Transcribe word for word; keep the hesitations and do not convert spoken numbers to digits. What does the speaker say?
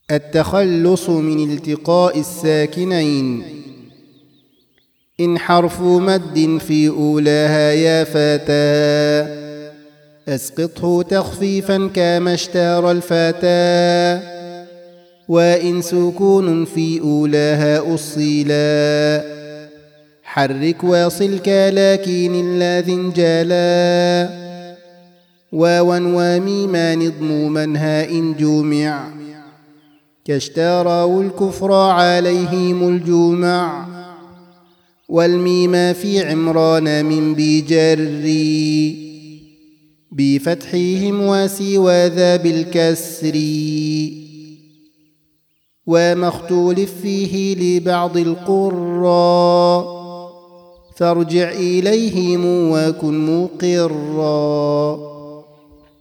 التخلص من التقاء الساكنين. إن حرف مد في أولاها يا فتى أسقطه تخفيفا كما اشتار الفتى. وإن سكون في أولاها أصيلا حرك واصل كلاكين الذي انجلا. واوا وميما نضموما هاء جمع كاشتروا الكفر عليهم الجمع. والميم في عمران من بجري بفتحهم وسوى ذا بالكسر. وما اختلف فيه لبعض القراء فارجع إليهم وكن مقرا.